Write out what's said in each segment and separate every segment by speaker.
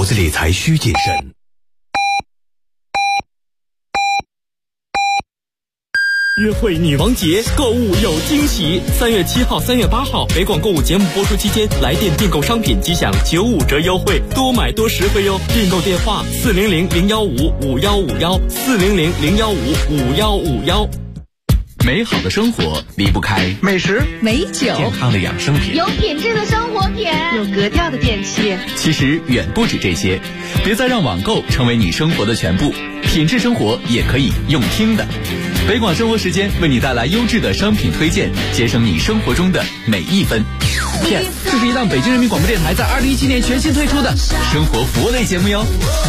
Speaker 1: 投资理财需谨慎。
Speaker 2: 约会女王节，购物有惊喜。3月7号、3月8号，北广购物节目播出期间，来电订购商品即享95折优惠，多买多实惠哟。订购电话400-015-5151，400-015-5151。
Speaker 3: 美好的生活离不开
Speaker 4: 美食、
Speaker 5: 美酒、
Speaker 3: 健康的养生品，
Speaker 5: 有品质的生活品，
Speaker 6: 有格调的电器。
Speaker 3: 其实远不止这些，别再让网购成为你生活的全部，品质生活也可以用听的。北广生活时间为你带来优质的商品推荐，节省你生活中的每一分。
Speaker 4: 这是一档北京人民广播电台在2017年全新推出的
Speaker 3: 生活服务类节目哟。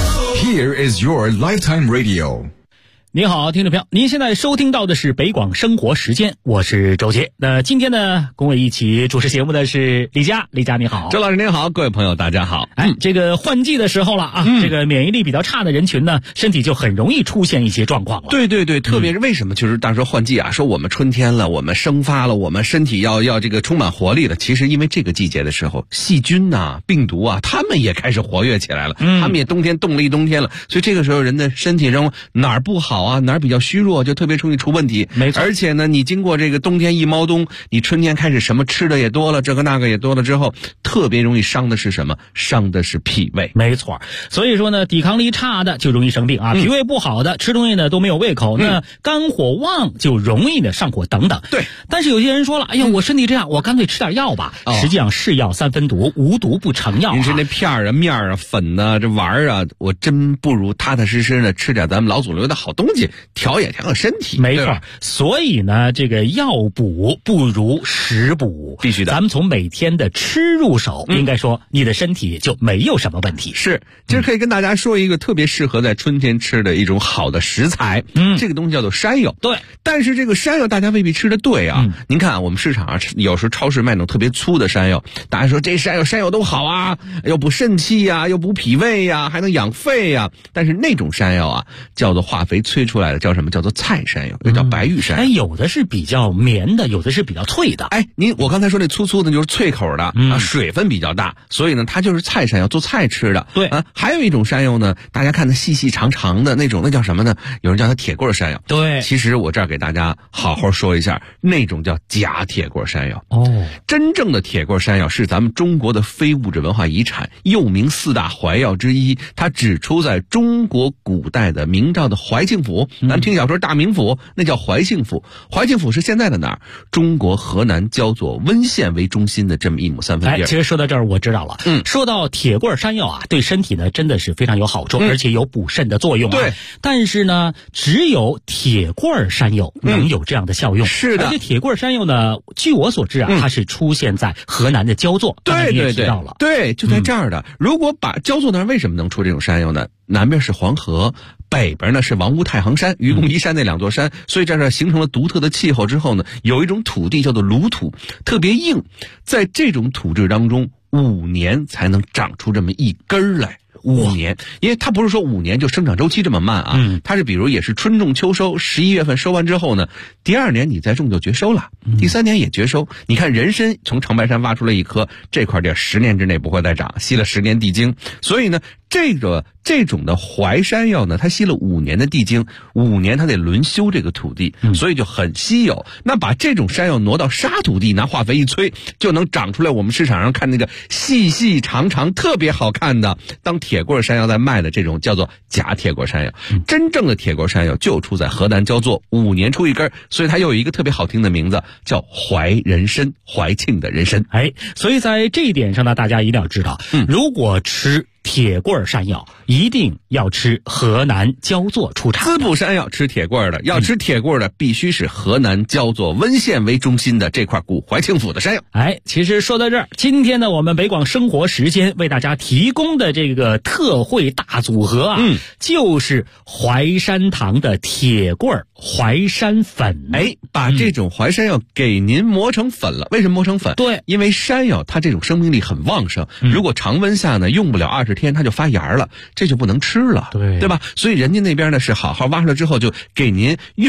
Speaker 1: Here is your lifetime radio。
Speaker 2: 您好，听众朋友，您现在收听到的是北广生活时间，我是周杰。那今天呢，跟我一起主持节目的是李佳。李佳你好。
Speaker 4: 周老师您好，各位朋友大家好。
Speaker 2: 这个换季的时候了啊，这个免疫力比较差的人群呢，身体就很容易出现一些状况了。
Speaker 4: 对对对，特别是为什么就是大家说换季啊，说我们春天了，我们生发了，我们身体要这个充满活力了。其实因为这个季节的时候，细菌呐、病毒啊，他们也开始活跃起来了。他们也冬天冻了一冬天了，所以这个时候人的身体中哪儿不好啊，哪儿比较虚弱，就特别容易出问题。
Speaker 2: 没错。
Speaker 4: 而且呢，你经过这个冬天一猫冬，你春天开始什么吃的也多了，这个那个也多了之后，特别容易伤的是什么？伤的是脾胃。
Speaker 2: 没错。所以说呢，抵抗力差的就容易生病啊，脾胃不好的吃东西呢都没有胃口，那肝火旺就容易的上火等等。
Speaker 4: 对。
Speaker 2: 但是有些人说了，哎呀，我身体这样，我干脆吃点药吧。实际上是药三分毒，无毒不成药。
Speaker 4: 您吃那片儿啊、面儿啊、粉啊、这丸儿啊，我真不如踏踏实实的吃点咱们老祖留的好东西，调也调身体。
Speaker 2: 没错。所以呢，这个药补不如食补，
Speaker 4: 必须的。
Speaker 2: 咱们从每天的吃入手，应该说你的身体就没有什么问题。
Speaker 4: 是，今儿可以跟大家说一个特别适合在春天吃的一种好的食材，这个东西叫做山药。
Speaker 2: 对，
Speaker 4: 但是这个山药大家未必吃的对啊。您看我们市场上有时候超市卖那种特别粗的山药，大家说这山药都好啊，又补肾气呀，又补脾胃呀，还能养肺呀。但是那种山药啊，叫做化肥催出来的，叫什么？叫做菜山药，又叫白玉山药。
Speaker 2: 有的是比较绵的，有的是比较脆的。
Speaker 4: 我刚才说那粗的就是脆口的啊，水分比较大，所以呢它就是菜山药，做菜吃的。
Speaker 2: 对
Speaker 4: 啊，还有一种山药呢，大家看它细细长长的那种，那叫什么呢？有人叫它铁棍山药。
Speaker 2: 对，
Speaker 4: 其实我这儿给大家好好说一下，那种叫假铁棍山药。真正的铁棍山药是咱们中国的非物质文化遗产，又名4大怀药之一，它只出在中国古代的明朝的怀庆府。咱们听小说大名府，那叫怀庆府。怀庆府是现在的哪儿？中国河南焦作温县为中心的这么1亩3分地。
Speaker 2: 其实说到这儿我知道了。说到铁棍山药啊，对身体呢真的是非常有好处，而且有补肾的作用啊。
Speaker 4: 对。但
Speaker 2: 是呢，只有铁棍山药能有这样的效用。
Speaker 4: 是的。
Speaker 2: 而且铁棍山药呢，据我所知啊，它是出现在河南的焦作。
Speaker 4: 对对对。
Speaker 2: 对，
Speaker 4: 就在这儿的。如果把焦作那儿为什么能出这种山药呢？南边是黄河，北边呢是王屋太行山、愚公移山那2座山，所以在这形成了独特的气候之后呢，有一种土地叫做鲁土，特别硬，在这种土质当中5年才能长出这么一根来。5年，因为它不是说5年就生长周期这么慢啊，它是比如也是春种秋收，11月份收完之后呢，第2年你再种就绝收了，第3年也绝收。你看人参从长白山挖出来一棵，这块地10年之内不会再长，吸了10年地精，所以呢，这种的淮山药呢，它吸了5年的地精，5年它得轮修这个土地，所以就很稀有。那把这种山药挪到沙土地，拿化肥一催，就能长出来我们市场上看那个细细长长特别好看的当铁棍山药在卖的这种叫做假铁棍山药。真正的铁棍山药就出在河南焦作，5年出一根，所以它又有一个特别好听的名字叫怀人参，怀庆的人参。
Speaker 2: 所以在这一点上呢，大家一定要知道，如果吃铁棍山药一定要吃河南焦作出产的。
Speaker 4: 滋补山药吃铁棍的，要吃铁棍的必须是河南焦作温县为中心的这块古怀庆府的山药。
Speaker 2: 其实说到这儿，今天呢，我们北广生活时间为大家提供的这个特惠大组合啊，就是淮山堂的铁棍淮山粉。
Speaker 4: 把这种淮山药给您磨成粉了。为什么磨成粉？
Speaker 2: 对，
Speaker 4: 因为山药它这种生命力很旺盛，如果常温下呢，用不了20天它就发芽了，这就不能吃了，对吧？所以人家那边呢是好好挖出来之后，就给您用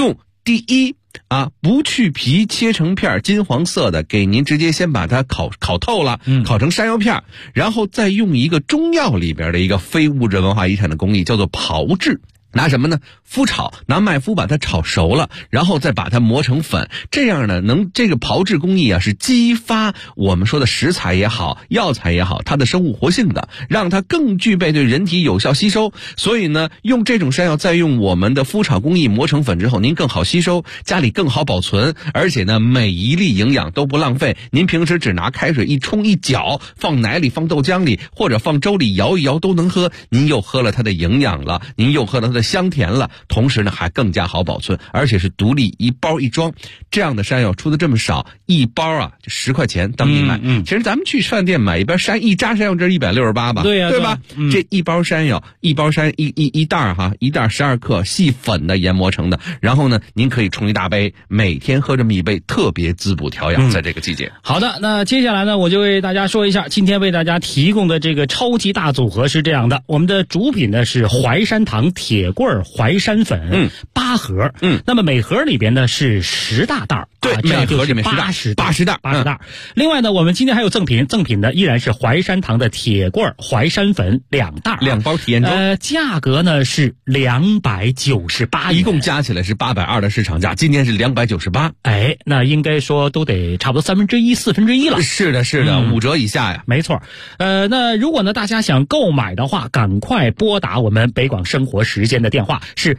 Speaker 4: 第一啊，不去皮，切成片，金黄色的，给您直接先把它烤透了，烤成山药片，然后再用一个中药里边的一个非物质文化遗产的工艺，叫做炮制。拿什么呢？麸炒，拿麦麸把它炒熟了，然后再把它磨成粉。这样呢，这个炮制工艺啊，是激发我们说的食材也好，药材也好，它的生物活性的，让它更具备对人体有效吸收。所以呢，用这种山药再用我们的麸炒工艺磨成粉之后，您更好吸收，家里更好保存，而且呢，每一粒营养都不浪费。您平时只拿开水一冲一搅，放奶里，放豆浆里，或者放粥里摇一摇都能喝。您又喝了它的营养了，您又喝了它的香甜了，同时呢还更加好保存，而且是独立一包一装。这样的山药出的这么少，一包啊就10块钱当你买。其实咱们去饭店买一扎山药汁168吧，对吧？这一包山药，一袋哈，一袋12克细粉的研磨成的，然后呢您可以冲一大杯，每天喝这么一杯，特别滋补调养，在这个季节。
Speaker 2: 好的，那接下来呢我就为大家说一下今天为大家提供的这个超级大组合是这样的。我们的主品呢是淮山堂铁棍淮山粉8盒，那么每盒里边呢是10大袋，
Speaker 4: 对，
Speaker 2: 每盒
Speaker 4: 里面80袋。
Speaker 2: 另外呢，我们今天还有赠品呢依然是淮山堂的铁棍淮山粉2袋
Speaker 4: ，2包体验装，
Speaker 2: 价格呢是298元，
Speaker 4: 一共加起来是820的市场价，今天是298。
Speaker 2: 哎，那应该说都得差不多1/3、1/4了。
Speaker 4: 是的，5折以下呀。
Speaker 2: 没错。那如果呢大家想购买的话，赶快拨打我们北广生活时间的电话是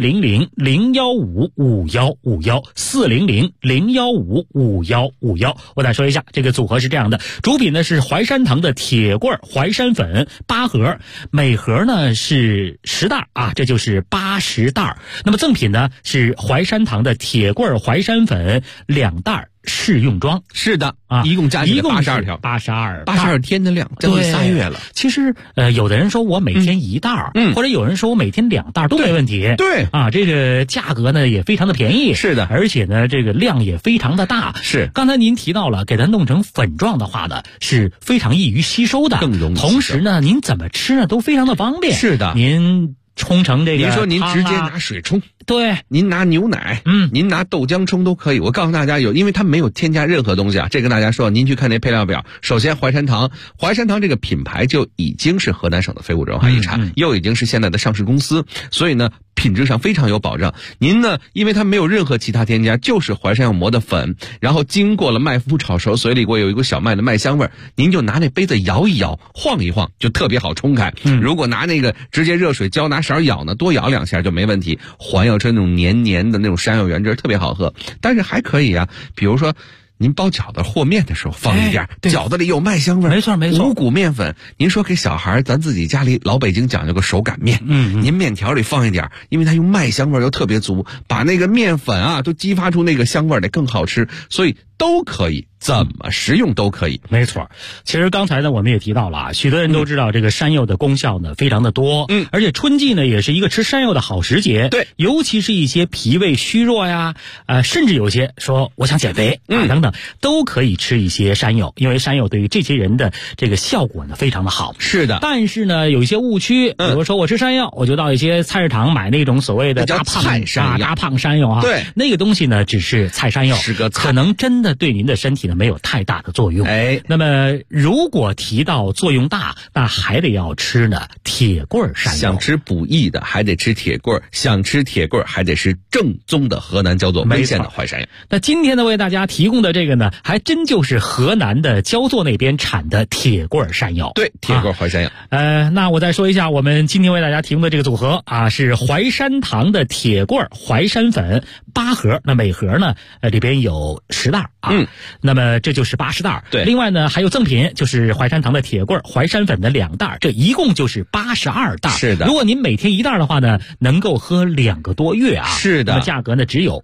Speaker 2: 400-015-5151，400-015-5151。我再说一下，这个组合是这样的，主品呢是淮山堂的铁棍淮山粉8盒，每盒呢是10袋啊，这就是80袋。那么赠品呢是淮山堂的铁棍淮山粉2袋试用装。
Speaker 4: 是的啊，一共加起来82条，82天的量，将近3月了。
Speaker 2: 其实有的人说我每天1袋，或者有人说我每天2袋都没问题。
Speaker 4: 对
Speaker 2: 啊，这个价格呢也非常的便宜。
Speaker 4: 是的，
Speaker 2: 而且呢这个量也非常的大。
Speaker 4: 是，
Speaker 2: 刚才您提到了，给它弄成粉状的话呢是非常易于吸收的，
Speaker 4: 更容易吸收。
Speaker 2: 同时呢您怎么吃呢都非常的方便。
Speaker 4: 是的，
Speaker 2: 您冲成这个，
Speaker 4: 您说您直接拿水冲，
Speaker 2: 对，
Speaker 4: 您拿牛奶，您拿豆浆冲都可以。我告诉大家因为它没有添加任何东西啊，这跟大家说，您去看那配料表。首先淮山堂这个品牌就已经是河南省的非物质文化遗产，又已经是现在的上市公司，所以呢品质上非常有保障。您呢，因为它没有任何其他添加，就是淮山药磨的粉，然后经过了麦麸炒熟，嘴里有一股小麦的麦香味，您就拿那杯子摇一摇，晃一晃，就特别好冲开。如果拿那个直接热水浇，拿勺舀呢，多舀2下就没问题。还要吃那种黏黏的那种山药原汁，特别好喝。但是还可以啊，比如说您包饺子和面的时候放一点，饺子里有麦香味，
Speaker 2: 没错。
Speaker 4: 五谷面粉，您说给小孩，咱自己家里老北京讲究个手擀面，您面条里放一点，因为它用麦香味又特别足，把那个面粉啊都激发出那个香味来，更好吃，所以都可以，怎么食用都可以。
Speaker 2: 没错。其实刚才呢我们也提到了啊，许多人都知道这个山药的功效呢非常的多，而且春季呢也是一个吃山药的好时节。
Speaker 4: 对，
Speaker 2: 尤其是一些脾胃虚弱呀，甚至有些说我想减肥等等，都可以吃一些山药，因为山药对于这些人的这个效果呢非常的好。
Speaker 4: 是的。
Speaker 2: 但是呢有一些误区，比如说我吃山药，我就到一些菜市场买那种所谓的大胖山药啊，
Speaker 4: 对，
Speaker 2: 那个东西呢只是菜山药，
Speaker 4: 是个菜，
Speaker 2: 可能真的对您的身体呢没有太大的作用。那么如果提到作用大，那还得要吃呢铁棍山药。
Speaker 4: 想吃补益的还得吃铁棍，想吃铁棍还得是正宗的河南焦作温县的淮山药。
Speaker 2: 那今天呢为大家提供的这个呢，还真就是河南的焦作那边产的铁棍山药。
Speaker 4: 对，铁棍淮山药。
Speaker 2: 那我再说一下，我们今天为大家提供的这个组合啊，是淮山堂的铁棍淮山粉8盒，那每盒呢里边有10袋啊，那么这就是80袋。
Speaker 4: 对，
Speaker 2: 另外呢还有赠品，就是淮山堂的铁棍淮山粉的2袋，这一共就是82袋。
Speaker 4: 是的，
Speaker 2: 如果您每天1袋的话呢，能够喝2个多月啊。
Speaker 4: 是的，
Speaker 2: 那么价格呢只有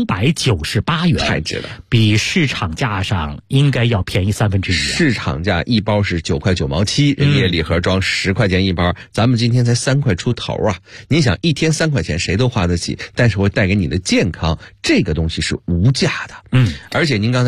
Speaker 2: 298元，
Speaker 4: 太值了，
Speaker 2: 比市场价上应该要便宜1/3。
Speaker 4: 市场价一包是9块9毛7，人家礼盒装10块钱一包，咱们今天才3块出头啊！您想一天3块钱谁都花得起，但是会带给你的健康，这个东西是无价的。而且您刚才说到了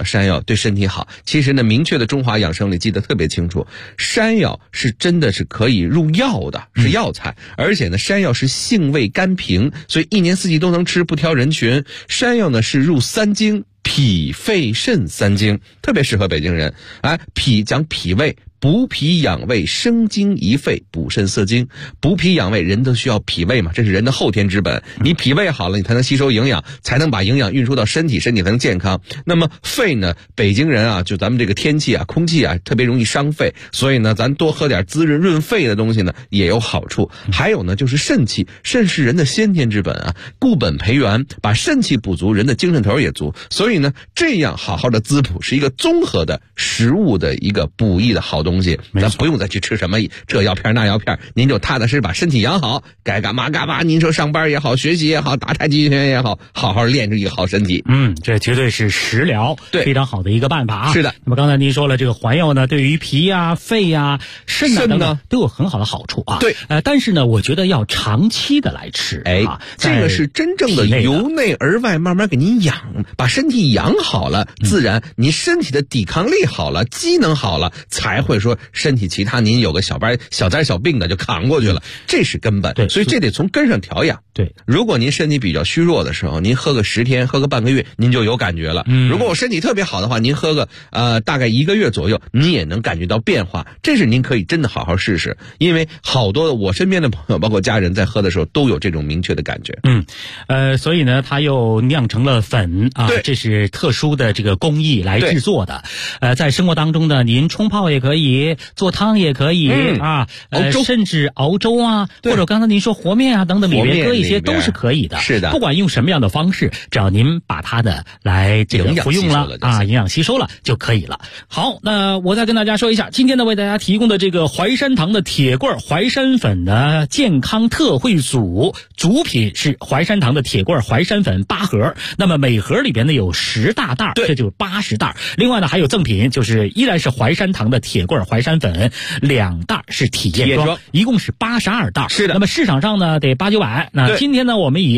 Speaker 4: 山药对身体好。其实呢，明确的中华养生里记得特别清楚，山药是真的是可以入药的，是药材。而且呢，山药是性味甘平，所以一年四季都能吃，不挑人群。山药呢是入三经，脾肺肾三经，特别适合北京人。脾讲脾胃，补脾养胃，生津益肺，补肾涩精。补脾养胃，人都需要脾胃嘛，这是人的后天之本。你脾胃好了，你才能吸收营养，才能把营养运输到身体，身体才能健康。那么肺呢，北京人啊，就咱们这个天气啊，空气啊，特别容易伤肺，所以呢，咱多喝点滋润润肺的东西呢，也有好处。还有呢，就是肾气，肾是人的先天之本啊，固本培元，把肾气补足，人的精神头也足。所以呢，这样好好的滋补是一个综合的食物的一个补益的好东西，咱不用再去吃什么这药片那药片，您就踏踏实实把身体养好，该干嘛干嘛。您说上班也好，学习也好，打太极拳也好，好好练出一个好身体。
Speaker 2: 这绝对是食疗，
Speaker 4: 对，
Speaker 2: 非常好的一个办法啊。
Speaker 4: 是的。
Speaker 2: 那么刚才您说了，这个环药呢，对于脾啊、肺啊、肾啊等等都有很好的好处啊。
Speaker 4: 对，
Speaker 2: 但是呢，我觉得要长期的来吃。
Speaker 4: 这个是真正的由内而外慢慢给您养，把身体养好了，自然你身体的抵抗力好了，机能好了，才会说身体其他您有个小灾小病的就扛过去了，这是根本。
Speaker 2: 对，
Speaker 4: 所以这得从根上调养。
Speaker 2: 对，
Speaker 4: 如果您身体比较虚弱的时候，您喝个10天，喝个半个月，您就有感觉了。如果我身体特别好的话，您喝个大概1个月左右，你也能感觉到变化。这是您可以真的好好试试，因为好多我身边的朋友，包括家人在喝的时候都有这种明确的感觉。
Speaker 2: 所以呢，它又酿成了粉啊，这是特殊的这个工艺来制作的。在生活当中呢，您冲泡也可以，做汤也可以甚至熬粥啊，或者刚才您说和面啊等等里面搁一些都是可以的。
Speaker 4: 是的，
Speaker 2: 不管用什么样的方式，只要您把它的来这个服用了啊，营养吸收了就可以了。好，那我再跟大家说一下，今天呢为大家提供的这个淮山堂的铁棍淮山粉的健康特惠组，主品是淮山堂的铁棍淮山粉8盒，那么每盒里边呢有10大袋，这就是80袋。另外呢还有赠品，就是依然是淮山堂的铁棍淮山粉2袋是体验装，一共是82袋。
Speaker 4: 是的。
Speaker 2: 那么市场上呢得8、9百，那今天呢我们以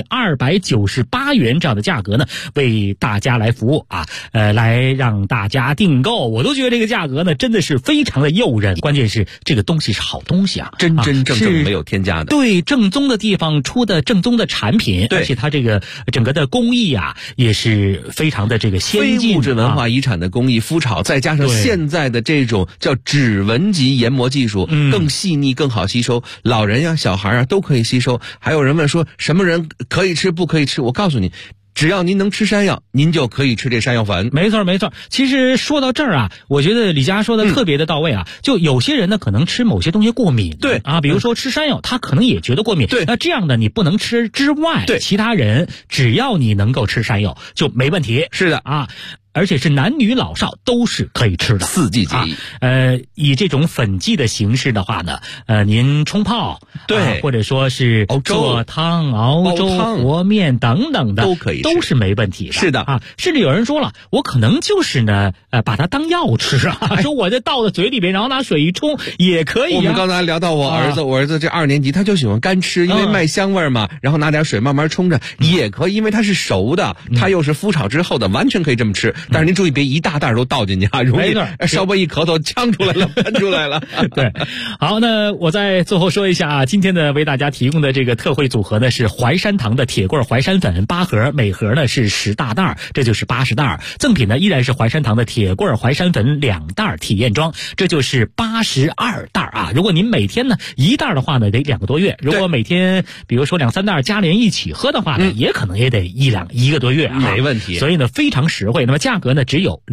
Speaker 2: 298元这样的价格呢为大家来服务啊，来让大家订购。我都觉得这个价格呢真的是非常的诱人，关键是这个东西是好东西啊，
Speaker 4: 真正没有添加的。
Speaker 2: 对，正宗的地方出的正宗的产品，而且它这个整个的工艺啊也是非常的这个先进，
Speaker 4: 非物质文化遗产的工艺麸炒，再加上现在的这种叫指纹级研磨技术，更细腻更好吸收，老人呀小孩啊都可以吸收。还有人问说什么人可以吃不可以吃，我告诉你，只要您能吃山药，您就可以吃这山药粉。
Speaker 2: 没错没错。其实说到这儿啊，我觉得李佳说的特别的到位啊。就有些人呢可能吃某些东西过敏，
Speaker 4: 对啊，
Speaker 2: 比如说吃山药，他可能也觉得过敏。
Speaker 4: 对，
Speaker 2: 那这样的你不能吃之外，
Speaker 4: 对，
Speaker 2: 其他人只要你能够吃山药就没问题。
Speaker 4: 是的
Speaker 2: 啊。而且是男女老少都是可以吃的
Speaker 4: ，4季皆宜。
Speaker 2: 以这种粉剂的形式的话呢，您冲泡，
Speaker 4: 对，
Speaker 2: 或者说是做汤、熬粥、和面等等的，
Speaker 4: 都可以吃，
Speaker 2: 都是没问题的。
Speaker 4: 是的
Speaker 2: 啊，甚至有人说了，我可能就是呢，把它当药吃啊，说我这倒到嘴里边，然后拿水一冲也可以啊。
Speaker 4: 我们刚才聊到我儿子，我儿子这2年级，他就喜欢干吃，因为卖香味嘛，然后拿点水慢慢冲着也可以，因为它是熟的，它又是麸炒之后的，完全可以这么吃。但是您注意别一大袋都倒进去啊，容易稍微一咳嗽呛出来了，喷出来了。
Speaker 2: 对，好，那我再最后说一下啊，今天呢为大家提供的这个特惠组合呢是淮山堂的铁棍淮山粉8盒，每盒呢是10大袋，这就是80袋。赠品呢依然是淮山堂的铁棍淮山粉2袋体验装，这就是82袋啊。如果您每天呢1袋的话呢得2个多月，如果每天比如说2、3袋加连一起喝的话呢，也可能也得1个多月啊，
Speaker 4: 没问题。
Speaker 2: 所以呢非常实惠。那么价格呢只有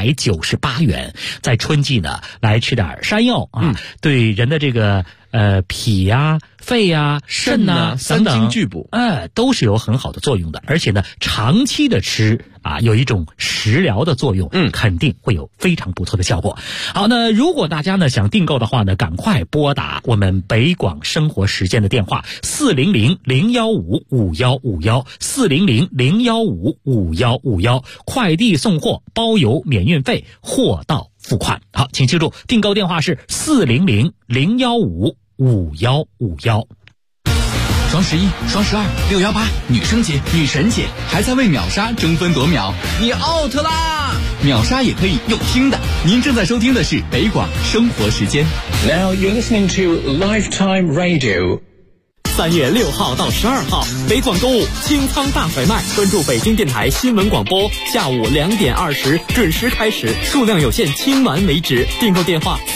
Speaker 2: 298元。在春季呢来吃点山药啊，对人的这个脾啊、肺啊、肾啊
Speaker 4: 3经俱补，
Speaker 2: 都是有很好的作用的。而且呢长期的吃啊，有一种食疗的作用，肯定会有非常不错的效果。好，那如果大家呢想订购的话呢，赶快拨打我们北广生活时间的电话400-015-5151，400-015-5151，快递送货包邮免运费，货到付款。好，请记住订购电话是400-015-5151。
Speaker 3: 双11、双12、618，女生节、女神节，还在为秒杀争分夺秒，你 out 啦！ 秒杀也可以用听的。您正在收听的是北广生活时间。
Speaker 6: Now you're listening to Lifetime Radio.
Speaker 7: 3月6号到12号，北广购物清仓大甩卖，关注北京电台新闻广播，下午2点20准时开始，数量有限，清完为止。订购电话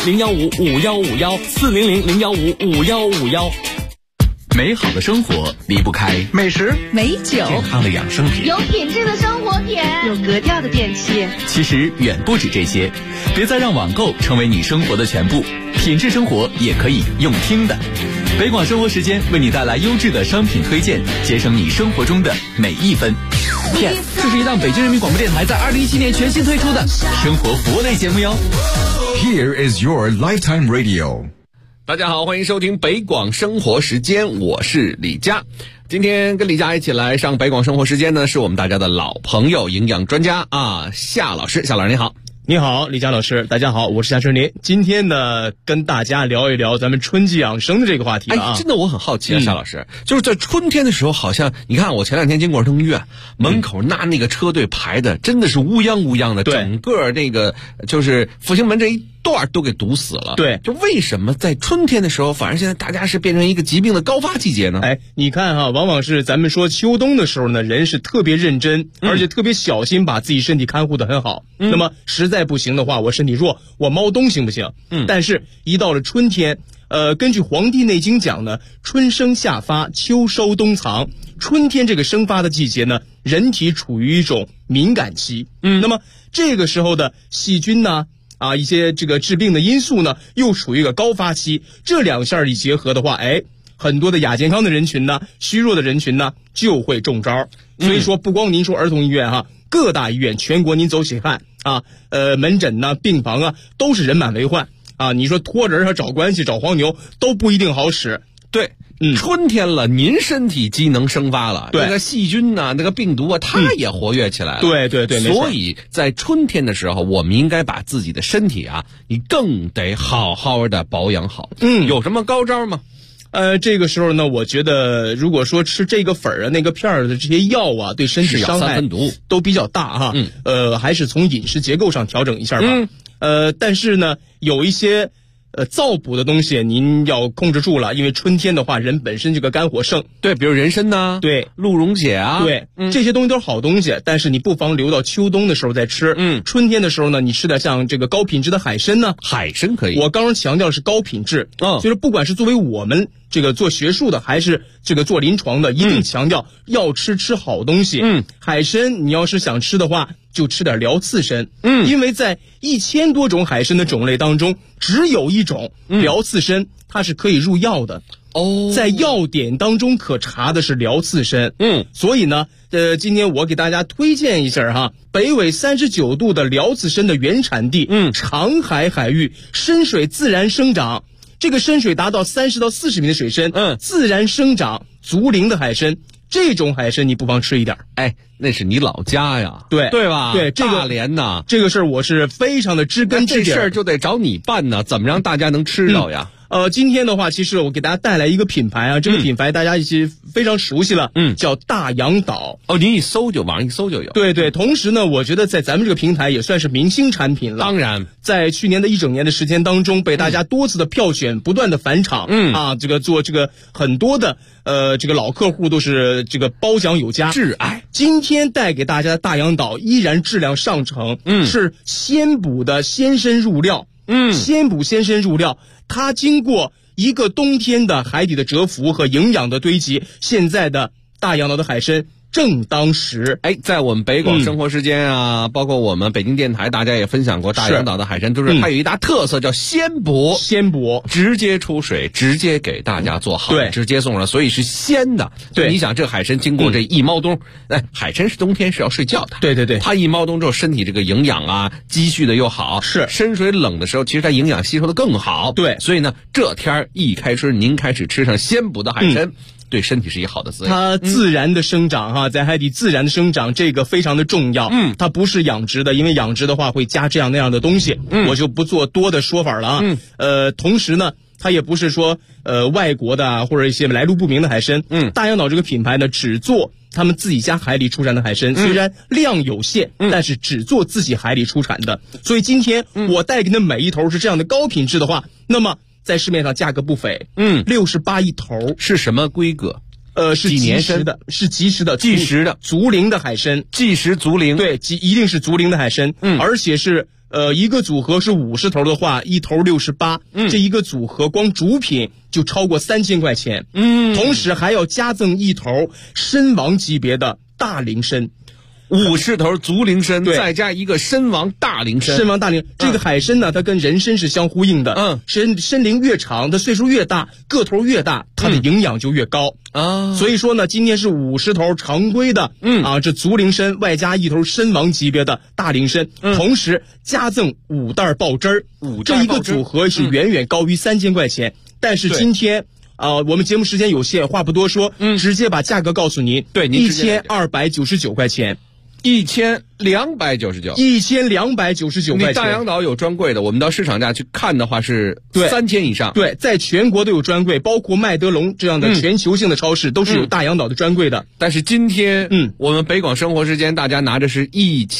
Speaker 7: 400-015-5151，400-015-5151。
Speaker 3: 美好的生活离不开
Speaker 1: 美食、
Speaker 5: 美酒，
Speaker 1: 健康的养生品，
Speaker 5: 有品质的生活品，有格调的电器。
Speaker 3: 其实远不止这些，别再让网购成为你生活的全部，品质生活也可以用听的。北广生活时间为你带来优质的商品推荐，节省你生活中的每一分。这是一档北京人民广播电台在2017年全新推出的生活服务类节目哟。
Speaker 1: Here is your Lifetime Radio。
Speaker 4: 大家好，欢迎收听北广生活时间，我是李佳。今天跟李佳一起来上北广生活时间呢，是我们大家的老朋友，营养专家夏老师。夏老师你好。
Speaker 8: 你好，李佳老师，大家好，我是夏春林。今天呢，跟大家聊一聊咱们春季养生的这个话题了啊。
Speaker 4: 真的我很好奇啊，夏老师，就是在春天的时候，好像你看我前2天经过儿童医院门口，那个车队排的真的是乌泱乌泱的，整个那个就是复兴门这一段都给堵死了。
Speaker 8: 对，
Speaker 4: 就为什么在春天的时候，反而现在大家是变成一个疾病的高发季节呢？
Speaker 8: 你看哈，往往是咱们说秋冬的时候呢，人是特别认真，而且特别小心，把自己身体看护得很好。那么实在不行的话，我身体弱，我猫冬行不行？但是一到了春天，根据《黄帝内经》讲呢，春生夏发，秋收冬藏。春天这个生发的季节呢，人体处于一种敏感期。那么这个时候的细菌呢，一些这个致病的因素呢，又处于一个高发期。这两项一结合的话，很多的亚健康的人群呢，虚弱的人群呢，就会中招。所以说，不光您说儿童医院哈，各大医院全国您走起看门诊呢、病房啊，都是人满为患啊。你说托人找关系、找黄牛都不一定好使。
Speaker 4: 对，春天了，您身体机能生发了，
Speaker 8: 对，
Speaker 4: 那个细菌呐、那个病毒啊，它也活跃起来了。
Speaker 8: 对对对，
Speaker 4: 所以在春天的时候，我们应该把自己的身体你更得好好的保养好。有什么高招吗？
Speaker 8: 这个时候呢，我觉得如果说吃这个粉那个片的这些药对身体伤害都比较大哈。还是从饮食结构上调整一下吧。但是呢，有一些燥补的东西您要控制住了，因为春天的话，人本身这个肝火盛。
Speaker 4: 对，比如人参呐，
Speaker 8: 对，
Speaker 4: 鹿茸血
Speaker 8: 对，这些东西都是好东西，但是你不妨留到秋冬的时候再吃。春天的时候呢，你吃点像这个高品质的海参呢。
Speaker 4: 海参可以。
Speaker 8: 我刚刚强调是高品质，就是不管是作为我们这个做学术的，还是这个做临床的，一定强调要吃好东西。海参你要是想吃的话，就吃点辽刺参。因为在1000多种海参的种类当中，只有一种辽刺参，它是可以入药的。在药典当中可查的是辽刺参。所以呢，今天我给大家推荐一下哈，北纬39度的辽刺参的原产地，长海海域，深水自然生长。这个深水达到30到40米的水深，自然生长足龄的海参，这种海参你不妨吃一点。
Speaker 4: 那是你老家呀，
Speaker 8: 对
Speaker 4: 吧？
Speaker 8: 对，这个
Speaker 4: 大连呐，
Speaker 8: 这个事儿我是非常的知根知底。
Speaker 4: 这事儿就得找你办呢，怎么让大家能吃到呀？
Speaker 8: 今天的话，其实我给大家带来一个品牌这个品牌大家已经非常熟悉了，叫大洋岛。
Speaker 4: 您一搜网上一搜就有。对
Speaker 8: 对，同时呢，我觉得在咱们这个平台也算是明星产品了。
Speaker 4: 当然，
Speaker 8: 在去年的1整年的时间当中，被大家多次的票选，不断的返场。这个做这个很多的这个老客户都是这个褒奖有加，
Speaker 4: 挚爱。
Speaker 8: 今天带给大家的大洋岛依然质量上乘，是鲜补的鲜参入料。鲜补鲜参入料，它经过一个冬天的海底的蛰伏和营养的堆积，现在的大洋岛的海参正当时。
Speaker 4: 在我们北广生活时间包括我们北京电台，大家也分享过大洋岛的海参，就是它有一大特色叫鲜补，直接出水，直接给大家做好，直接送上，所以是鲜的。对，你想这海参经过这一猫冬，海参是冬天是要睡觉的，
Speaker 8: 对，
Speaker 4: 它一猫冬之后，身体这个营养积蓄的又好，
Speaker 8: 是
Speaker 4: 深水冷的时候，其实它营养吸收的更好。
Speaker 8: 对，
Speaker 4: 所以呢，这天一开春，您开始吃上鲜补的海参。对身体是一个好的滋养，
Speaker 8: 它自然的生长在海底自然的生长，这个非常的重要。它不是养殖的，因为养殖的话会加这样那样的东西，我就不做多的说法了同时呢， 它也不是说外国的啊或者一些来路不明的海参。大洋岛这个品牌呢，只做他们自己家海里出产的海参，虽然量有限，但是只做自己海里出产的。所以今天我带给你的每一头是这样的高品质的话，那么在市面上价格不菲，68一头。
Speaker 4: 是什么规格？
Speaker 8: 是即食的，是即食的竹鳞的海参，
Speaker 4: 即食竹鳞，
Speaker 8: 对，一定是竹鳞的海参，而且是一个组合是50头的话，一头68，这一个组合光主品就超过3000块钱，同时还要加赠一头参王级别的大鳞参。
Speaker 4: 50头竹鳞参，再加一个参王大鳞参。
Speaker 8: 参王大鳞，这个海参呢，它跟人参是相呼应的。参鳞越长，它岁数越大，个头越大，它的营养就越高啊。所以说呢，今天是50头常规的，这竹鳞参外加一头参王级别的大鳞参，同时加赠5袋爆汁儿，这一个组合是远远高于3000块钱。但是今天我们节目时间有限，话不多说，直接把价格告诉您。
Speaker 4: 对，您
Speaker 8: 1299块钱。
Speaker 4: 1299，1299
Speaker 8: 块钱。
Speaker 4: 你大洋岛有专柜的，我们到市场价去看的话是3000以上。
Speaker 8: 对，在全国都有专柜，包括麦德龙这样的全球性的超市都是有大洋岛的专柜的。
Speaker 4: 但是今天，我们北广生活时间大家拿着是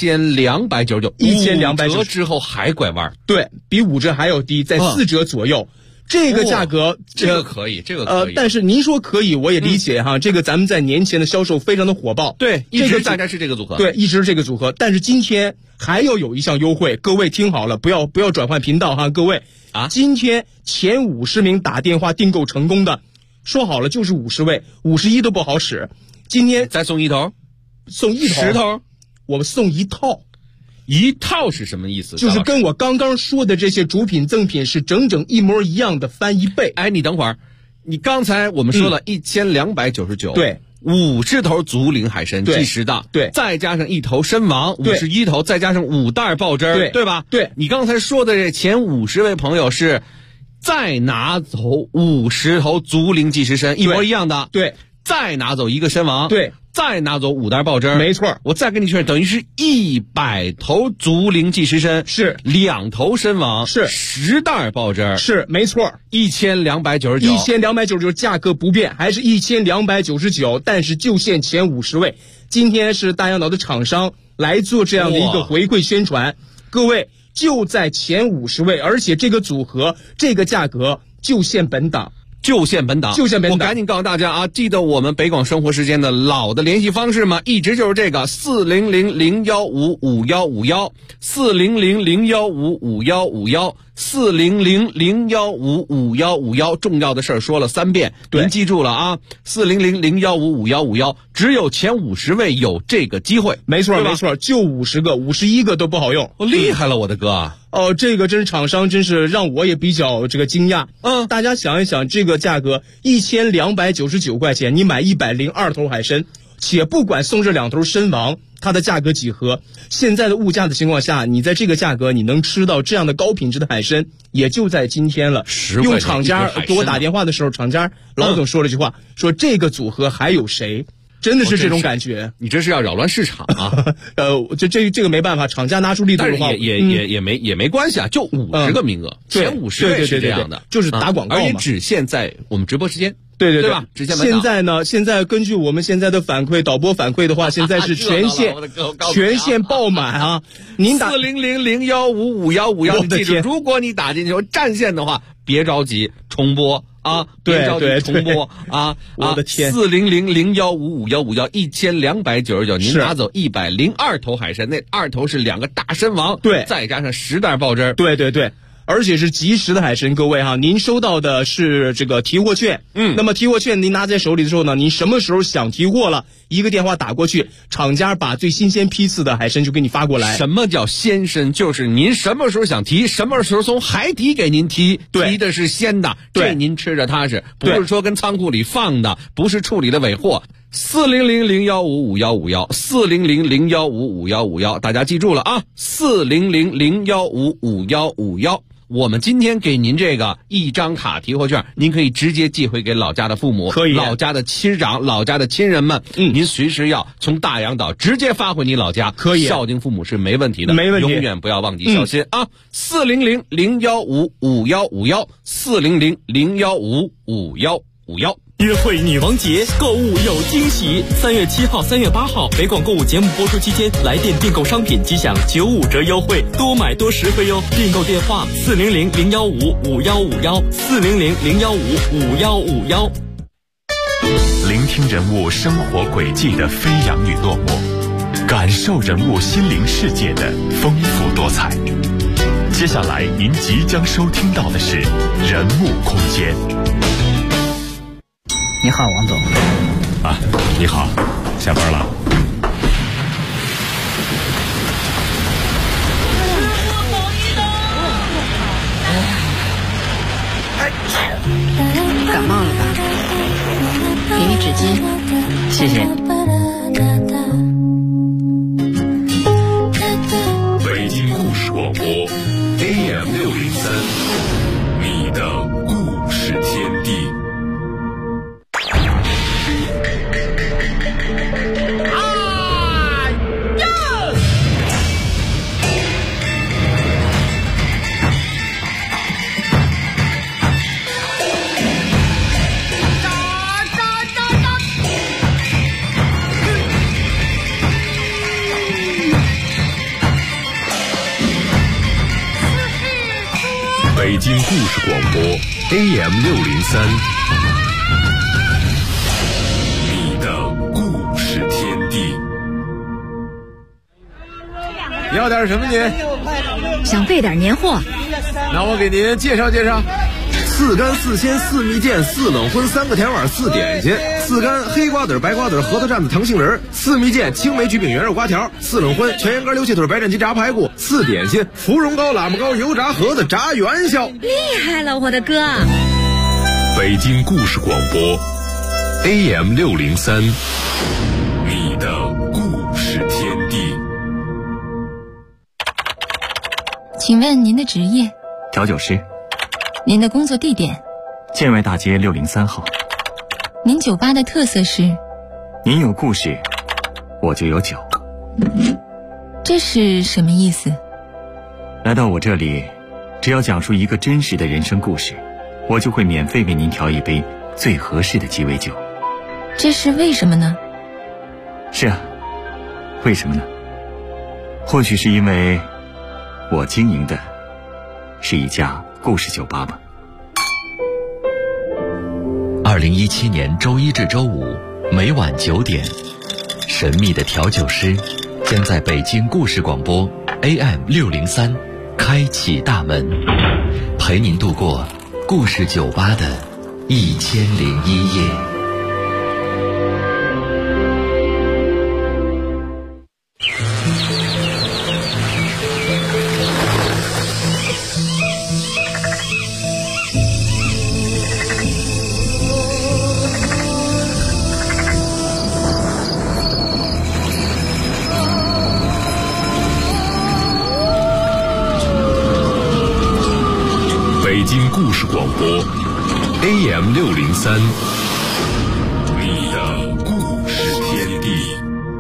Speaker 4: 1299，1299折之后还拐弯，
Speaker 8: 对，比5折还要低，在4折左右。这个价格，
Speaker 4: 这个可以。
Speaker 8: 但是您说可以，我也理解哈。这个咱们在年前的销售非常的火爆，
Speaker 4: 对，一直大家是这个组合，
Speaker 8: 对，一直是这个组合。但是今天还要有一项优惠，各位听好了，不要转换频道哈，各位啊，今天前50名打电话订购成功的，说好了就是50位，51都不好使。今天
Speaker 4: 再送一头，
Speaker 8: 送一头
Speaker 4: 10头，
Speaker 8: 我们送一套。
Speaker 4: 一套是什么意思？
Speaker 8: 就是跟我刚刚说的这些主品赠品是整整一模一样的，翻1倍。
Speaker 4: 哎，你等会儿，你刚才我们说了1299，
Speaker 8: 对
Speaker 4: ，50头竹鳞海参即食的，
Speaker 8: 对，
Speaker 4: 再加上一头参王51头，再加上5袋爆汁，对吧？
Speaker 8: 对，
Speaker 4: 你刚才说的这前50位朋友是再拿走50头竹鳞即食参，一模一样的，
Speaker 8: 对，
Speaker 4: 再拿走一个参王，
Speaker 8: 对。
Speaker 4: 再拿走5袋爆汁，
Speaker 8: 没错。
Speaker 4: 我再跟你确认，等于是100头竹鳞即食参，
Speaker 8: 是
Speaker 4: 2头参王，
Speaker 8: 是
Speaker 4: 10袋爆汁，
Speaker 8: 是没错。
Speaker 4: 1299，
Speaker 8: 价格不变，还是1299，但是就限前50位。今天是大洋岛的厂商来做这样的一个回馈宣传，各位就在前50位，而且这个组合这个价格就限本档。我赶紧告诉大家啊，记得我们北广生活时间的老的联系方式吗？一直就是这个40001555151，40001555151，40001555151，重要的事儿说了3遍，您记住了啊，40001555151，只有前50位有这个机会，没错，就50个，51个都不好用，
Speaker 4: 厉害了，我的哥。
Speaker 8: 这个真是厂商真是让我也比较这个惊讶。大家想一想，这个价格1299块钱，你买102头海参，且不管送这2头参王，它的价格几何？现在的物价的情况下，你在这个价格你能吃到这样的高品质的海参，也就在今天了。用厂家给我打电话的时候，厂家老总说了句话，说这个组合还有谁？真的是这种感觉，
Speaker 4: 你这是要扰乱市场啊！
Speaker 8: 这个没办法，厂家拿出力度的话，
Speaker 4: 也没关系啊，就50个名额，前50位是这样的，
Speaker 8: 就是打广告嘛，
Speaker 4: 而且只限在我们直播时间，
Speaker 8: 对
Speaker 4: 吧？只限
Speaker 8: 现在呢，现在根据我们现在的反馈，导播反馈的话，现在是全线爆满啊！您打
Speaker 4: 40001555151，你记住，如果你打进去占线的话，别着急重播。别着急重播啊！
Speaker 8: 我的天
Speaker 4: ，40001555151，1299，您拿走102头海参，那2头是2个大参王，
Speaker 8: 对，
Speaker 4: 再加上10袋爆汁，
Speaker 8: 对。而且是即食的海参，各位哈，您收到的是这个提货券，那么提货券您拿在手里的时候呢，您什么时候想提货了，一个电话打过去，厂家把最新鲜批次的海参就给你发过来。
Speaker 4: 什么叫鲜参？就是您什么时候想提，什么时候从海底给您提，提的是鲜的，这您吃着踏实，不是说跟仓库里放的，不是处理的尾货。400015551，400015551，大家记住了啊，400015551。 我们今天给您这个1张卡提货券，您可以直接寄回给老家的父母，
Speaker 8: 可以
Speaker 4: 老家的亲长、老家的亲人们，您随时要从大洋岛直接发回你老家，
Speaker 8: 可以
Speaker 4: 孝敬父母是没问题的，
Speaker 8: 没问题，
Speaker 4: 永远不要忘记孝心啊！400-015-5151，400-015-5151。
Speaker 7: 约会女王节，购物有惊喜。3月7号、3月8号，北广购物节目播出期间，来电订购商品即享95折优惠，多买多实惠哟。订购电话400-015-5151，400-015-5151。
Speaker 9: 聆听人物生活轨迹的飞扬与落寞，感受人物心灵世界的丰富多彩。接下来您即将收听到的是人物空间。
Speaker 2: 你好，王总。
Speaker 9: 啊，你好，下班了。
Speaker 10: 感冒了吧？给你纸巾。
Speaker 2: 谢谢。
Speaker 9: 北京故事广播 AM603，你的故事天地。北京故事广播 AM603，你的故事天地。
Speaker 11: 你要点什么您？
Speaker 10: 想备点年货。
Speaker 11: 那我给您介绍介绍。4干4鲜4蜜饯4冷荤3个甜碗4点心，4干黑瓜子白瓜子核桃蘸子糖杏仁，4蜜饯青梅曲饼圆肉瓜条，4冷荤全羊肝溜切腿白斩鸡炸排骨，4点心芙蓉糕喇嘛糕油炸盒子炸元宵。
Speaker 10: 厉害了，我的哥！
Speaker 9: 北京故事广播 AM603，你的故事天地。
Speaker 12: 请问您的职业？
Speaker 13: 调酒师。
Speaker 12: 您的工作地点？
Speaker 13: 建外大街603号。
Speaker 12: 您酒吧的特色是？
Speaker 13: 您有故事，我就有酒。
Speaker 12: 这是什么意思？
Speaker 13: 来到我这里，只要讲述一个真实的人生故事，我就会免费为您调一杯最合适的鸡尾酒。
Speaker 12: 这是为什么呢？
Speaker 13: 是啊，为什么呢？或许是因为我经营的是一家故事酒吧吧。
Speaker 14: 2017年周一至周五每晚9点，神秘的调酒师将在北京故事广播 AM603开启大门，陪您度过故事酒吧的1001夜。
Speaker 9: 北京故事广播 AM603，你的故事天地。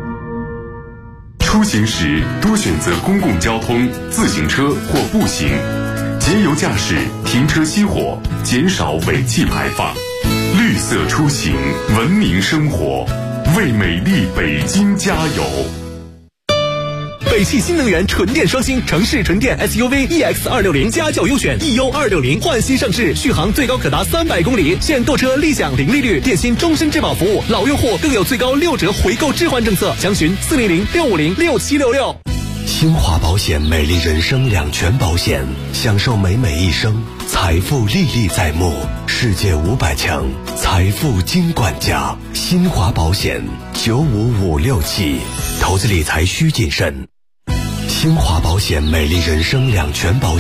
Speaker 9: 出行时多选择公共交通、自行车或步行，节油驾驶，停车熄火，减少尾气排放。绿色出行，文明生活，为美丽北京加油。
Speaker 7: 北汽新能源纯电双星城市纯电 SUV EX260家轿优选 EU260焕新上市，续航最高可达300公里，现购车立享零利率，电信终身质保服务，老用户更有最高6折回购置换政策，详询400-650-6766。
Speaker 15: 新华保险美丽人生两全保险，享受美美一生，财富历历在目，世界500强财富金管家。新华保险95567，投资理财需谨慎。新华保险美丽人生两全保险。